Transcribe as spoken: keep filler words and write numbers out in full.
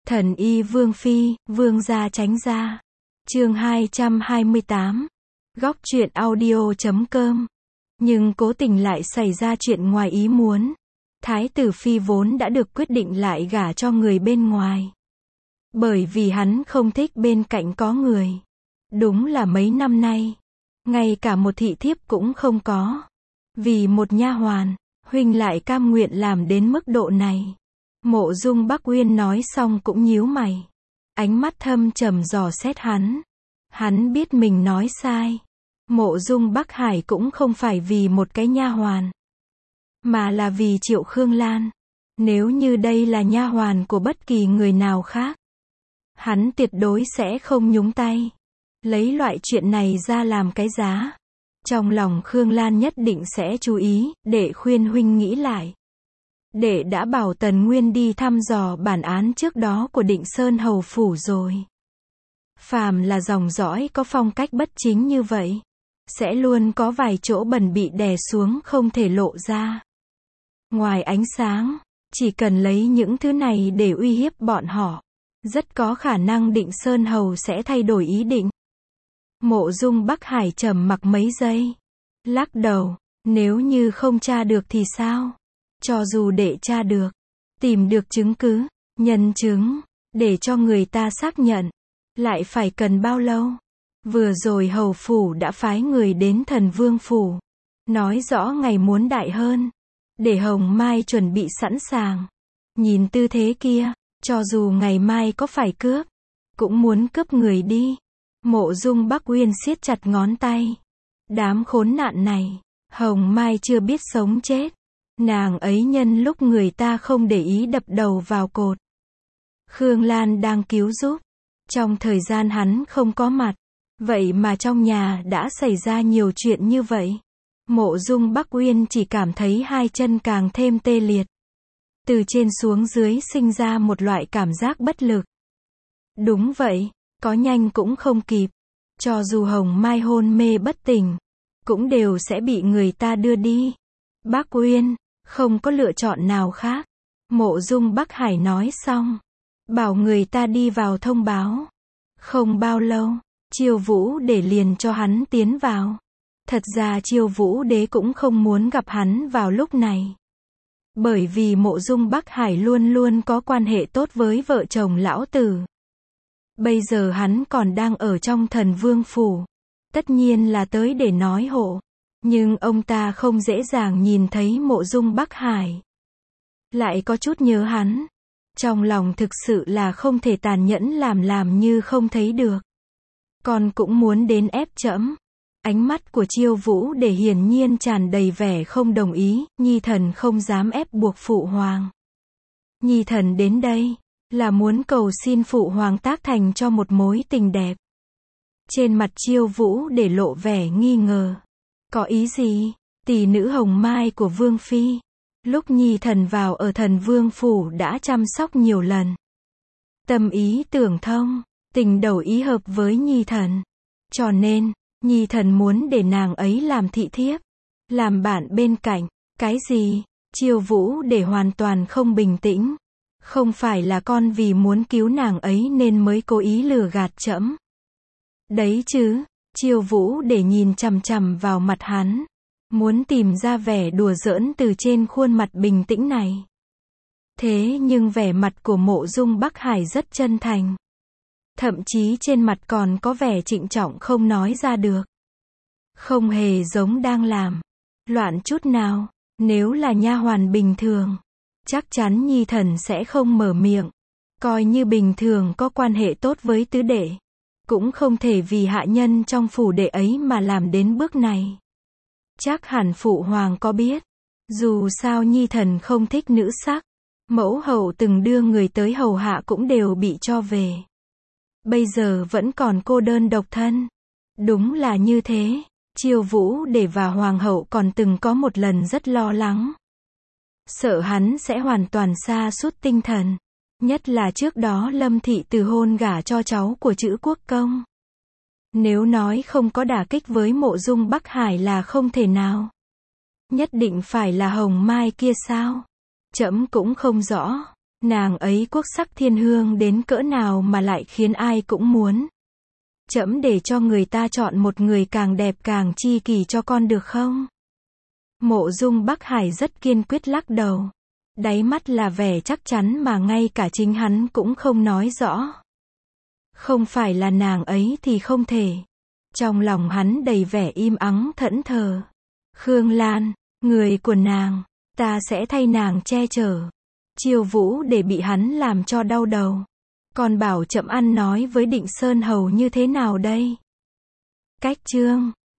Thần y Vương Phi, Vương gia tránh ra. Chương hai trăm hai mươi tám. Góc truyện audio chấm com. Nhưng cố tình lại xảy ra chuyện ngoài ý muốn. Thái tử Phi vốn đã được quyết định lại gả cho người bên ngoài. Bởi vì hắn không thích bên cạnh có người. Đúng là mấy năm nay, ngay cả một thị thiếp cũng không có. Vì một nha hoàn, huynh lại cam nguyện làm đến mức độ này. Mộ Dung Bắc Uyên nói xong cũng nhíu mày. Ánh mắt thâm trầm dò xét hắn. Hắn biết mình nói sai. Mộ Dung Bắc Hải cũng không phải vì một cái nha hoàn, mà là vì Triệu Khương Lan. Nếu như đây là nha hoàn của bất kỳ người nào khác, hắn tuyệt đối sẽ không nhúng tay. Lấy loại chuyện này ra làm cái giá. Trong lòng Khương Lan nhất định sẽ chú ý, để khuyên huynh nghĩ lại. Đệ đã bảo Tần Nguyên đi thăm dò bản án trước đó của Định Sơn Hầu Phủ rồi. Phàm là dòng dõi có phong cách bất chính như vậy, sẽ luôn có vài chỗ bẩn bị đè xuống không thể lộ ra ngoài ánh sáng. Chỉ cần lấy những thứ này để uy hiếp bọn họ, rất có khả năng Định Sơn Hầu sẽ thay đổi ý định. Mộ Dung Bắc Hải trầm mặc mấy giây, lắc đầu. Nếu như không tra được thì sao? Cho dù đệ tra được, tìm được chứng cứ, nhân chứng, để cho người ta xác nhận, lại phải cần bao lâu? Vừa rồi Hầu Phủ đã phái người đến Thần Vương Phủ, nói rõ ngày muốn đại hơn, để Hồng Mai chuẩn bị sẵn sàng. Nhìn tư thế kia, cho dù ngày mai có phải cướp, cũng muốn cướp người đi. Mộ Dung Bắc Uyên siết chặt ngón tay. Đám khốn nạn này, Hồng Mai chưa biết sống chết. Nàng ấy nhân lúc người ta không để ý đập đầu vào cột. Khương Lan đang cứu giúp. Trong thời gian hắn không có mặt, vậy mà trong nhà đã xảy ra nhiều chuyện như vậy. Mộ Dung Bắc Uyên chỉ cảm thấy hai chân càng thêm tê liệt. Từ trên xuống dưới sinh ra một loại cảm giác bất lực. Đúng vậy, có nhanh cũng không kịp. Cho dù Hồng Mai hôn mê bất tỉnh, cũng đều sẽ bị người ta đưa đi. Bắc Uyên, không có lựa chọn nào khác. Mộ Dung Bắc Hải nói xong, bảo người ta đi vào thông báo. Không bao lâu, Chiêu Vũ Đế liền cho hắn tiến vào. Thật ra Chiêu Vũ Đế cũng không muốn gặp hắn vào lúc này. Bởi vì Mộ Dung Bắc Hải luôn luôn có quan hệ tốt với vợ chồng lão tử. Bây giờ hắn còn đang ở trong Thần Vương Phủ. Tất nhiên là tới để nói hộ. Nhưng ông ta không dễ dàng nhìn thấy Mộ Dung Bắc Hải. Lại có chút nhớ hắn. Trong lòng thực sự là không thể tàn nhẫn làm làm như không thấy được. Con cũng muốn đến ép trẫm. Ánh mắt của Chiêu Vũ Đế hiển nhiên tràn đầy vẻ không đồng ý. Nhi thần không dám ép buộc phụ hoàng. Nhi thần đến đây là muốn cầu xin phụ hoàng tác thành cho một mối tình đẹp. Trên mặt Chiêu Vũ Đế lộ vẻ nghi ngờ. Có ý gì? Tỷ nữ Hồng Mai của Vương Phi, lúc Nhi thần vào ở Thần Vương Phủ đã chăm sóc nhiều lần. Tâm ý tưởng thông, tình đầu ý hợp với Nhi thần. Cho nên, Nhi thần muốn để nàng ấy làm thị thiếp, làm bạn bên cạnh. Cái gì? Chiêu Vũ Đế hoàn toàn không bình tĩnh. Không phải là con vì muốn cứu nàng ấy nên mới cố ý lừa gạt trẫm đấy chứ? Chiêu Vũ Đế nhìn chằm chằm vào mặt hắn, muốn tìm ra vẻ đùa giỡn từ trên khuôn mặt bình tĩnh này. Thế nhưng vẻ mặt của Mộ Dung Bắc Hải rất chân thành. Thậm chí trên mặt còn có vẻ trịnh trọng không nói ra được. Không hề giống đang làm loạn chút nào. Nếu là nha hoàn bình thường, chắc chắn Nhi thần sẽ không mở miệng. Coi như bình thường có quan hệ tốt với tứ đệ, cũng không thể vì hạ nhân trong phủ đệ ấy mà làm đến bước này. Chắc hẳn phụ hoàng có biết. Dù sao Nhi thần không thích nữ sắc. Mẫu hậu từng đưa người tới hầu hạ cũng đều bị cho về. Bây giờ vẫn còn cô đơn độc thân. Đúng là như thế. Chiêu Vũ Đế và hoàng hậu còn từng có một lần rất lo lắng. Sợ hắn sẽ hoàn toàn sa sút tinh thần. Nhất là trước đó Lâm thị từ hôn gả cho cháu của Chữ Quốc công. Nếu nói không có đả kích với Mộ Dung Bắc Hải là không thể nào. Nhất định phải là Hồng Mai kia sao? Trẫm cũng không rõ. Nàng ấy quốc sắc thiên hương đến cỡ nào mà lại khiến ai cũng muốn. Trẫm để cho người ta chọn một người càng đẹp càng chi kỷ cho con được không? Mộ Dung Bắc Hải rất kiên quyết lắc đầu. Đáy mắt là vẻ chắc chắn mà ngay cả chính hắn cũng không nói rõ. Không phải là nàng ấy thì không thể. Trong lòng hắn đầy vẻ im ắng thẫn thờ. Khương Lan, người của nàng, ta sẽ thay nàng che chở. Chiêu Vũ để bị hắn làm cho đau đầu. Còn bảo chậm ăn nói với Định Sơn Hầu như thế nào đây? Cách chương